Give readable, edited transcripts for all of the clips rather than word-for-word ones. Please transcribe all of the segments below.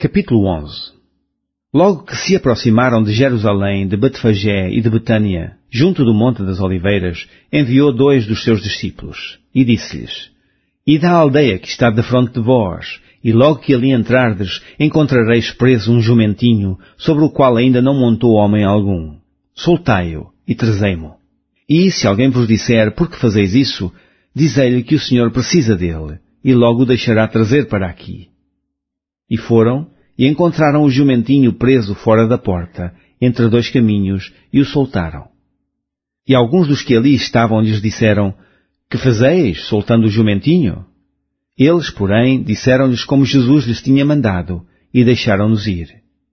Capítulo 11. Logo que se aproximaram de Jerusalém, de Betfagé e de Betânia, junto do Monte das Oliveiras, enviou 2 dos seus discípulos, e disse-lhes: Ide à aldeia que está defronte de vós, e logo que ali entrardes, encontrareis preso um jumentinho, sobre o qual ainda não montou homem algum. Soltai-o, e trazei-mo. E se alguém vos disser, por que fazeis isso, dizei-lhe que o Senhor precisa dele, e logo o deixará trazer para aqui. E foram, e encontraram o jumentinho preso fora da porta, entre 2 caminhos, e o soltaram. E alguns dos que ali estavam lhes disseram: Que fazeis, soltando o jumentinho? Eles, porém, disseram-lhes como Jesus lhes tinha mandado, e deixaram-nos ir.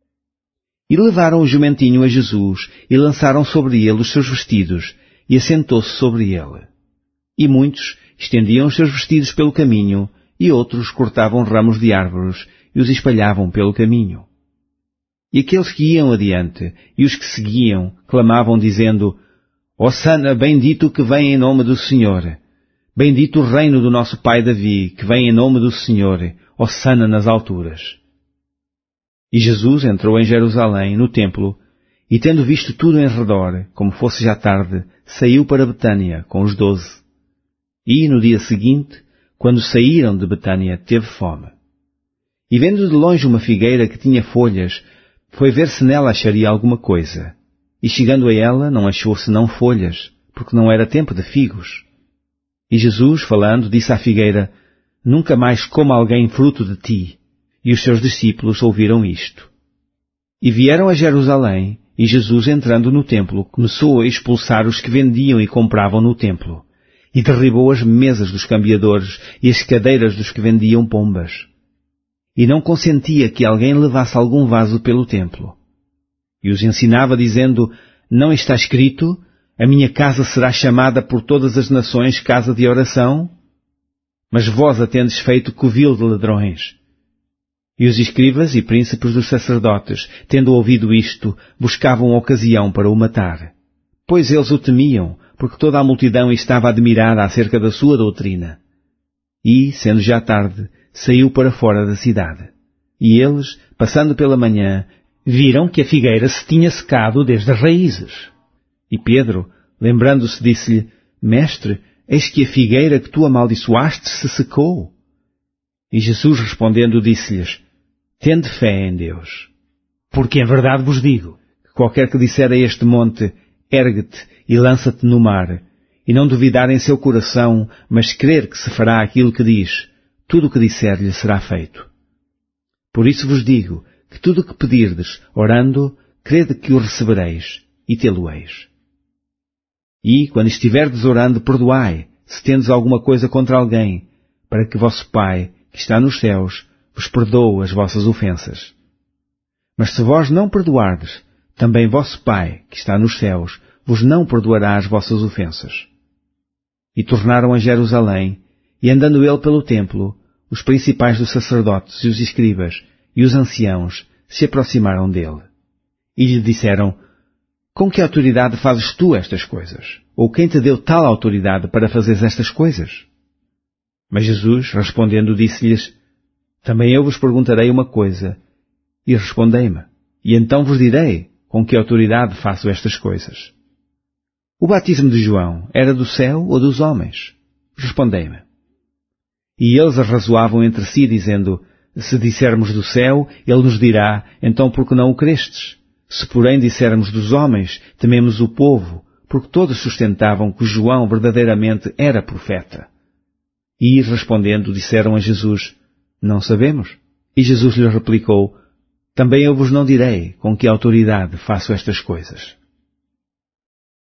E levaram o jumentinho a Jesus, e lançaram sobre ele os seus vestidos, e assentou-se sobre ele. E muitos estendiam os seus vestidos pelo caminho, e outros cortavam ramos de árvores, e os espalhavam pelo caminho. E aqueles que iam adiante, e os que seguiam, clamavam dizendo: Hosana, bendito o que vem em nome do Senhor. Bendito o reino do nosso pai Davi, que vem em nome do Senhor. Hosana nas alturas. E Jesus entrou em Jerusalém, no templo, e tendo visto tudo em redor, como fosse já tarde, saiu para Betânia com os 12. E, no dia seguinte, quando saíram de Betânia, teve fome. E vendo de longe uma figueira que tinha folhas, foi ver se nela acharia alguma coisa. E chegando a ela, não achou senão folhas, porque não era tempo de figos. E Jesus, falando, disse à figueira: Nunca mais coma alguém fruto de ti. E os seus discípulos ouviram isto. E vieram a Jerusalém, e Jesus, entrando no templo, começou a expulsar os que vendiam e compravam no templo. E derribou as mesas dos cambiadores e as cadeiras dos que vendiam pombas. E não consentia que alguém levasse algum vaso pelo templo. E os ensinava dizendo: Não está escrito: A minha casa será chamada por todas as nações casa de oração? Mas vós a tendes feito covil de ladrões. E os escribas e príncipes dos sacerdotes, tendo ouvido isto, buscavam ocasião para o matar. Pois eles o temiam, porque toda a multidão estava admirada acerca da sua doutrina. E, sendo já tarde, saiu para fora da cidade. E eles, passando pela manhã, viram que a figueira se tinha secado desde as raízes. E Pedro, lembrando-se, disse-lhe: Mestre, eis que a figueira que tu amaldiçoaste se secou. E Jesus, respondendo, disse-lhes: Tende fé em Deus. Porque em verdade vos digo, que qualquer que disser a este monte: Ergue-te e lança-te no mar, e não duvidar em seu coração, mas crer que se fará aquilo que diz, tudo o que disser-lhe será feito. Por isso vos digo, que tudo o que pedirdes, orando, crede que o recebereis, e tê-lo-eis. E, quando estiverdes orando, perdoai, se tendes alguma coisa contra alguém, para que vosso Pai, que está nos céus, vos perdoe as vossas ofensas. Mas se vós não perdoardes, também vosso Pai, que está nos céus, vos não perdoará as vossas ofensas. E tornaram a Jerusalém, e andando ele pelo templo, os principais dos sacerdotes e os escribas e os anciãos se aproximaram dele. E lhe disseram: Com que autoridade fazes tu estas coisas? Ou quem te deu tal autoridade para fazeres estas coisas? Mas Jesus, respondendo, disse-lhes: Também eu vos perguntarei uma coisa, e respondei-me, e então vos direi com que autoridade faço estas coisas. O batismo de João era do céu ou dos homens? Respondei-me. E eles arrazoavam entre si, dizendo: Se dissermos do céu, ele nos dirá: Então por que não o crestes? Se porém dissermos dos homens, tememos o povo, porque todos sustentavam que João verdadeiramente era profeta. E, respondendo, disseram a Jesus: Não sabemos. E Jesus lhes replicou: Também eu vos não direi com que autoridade faço estas coisas.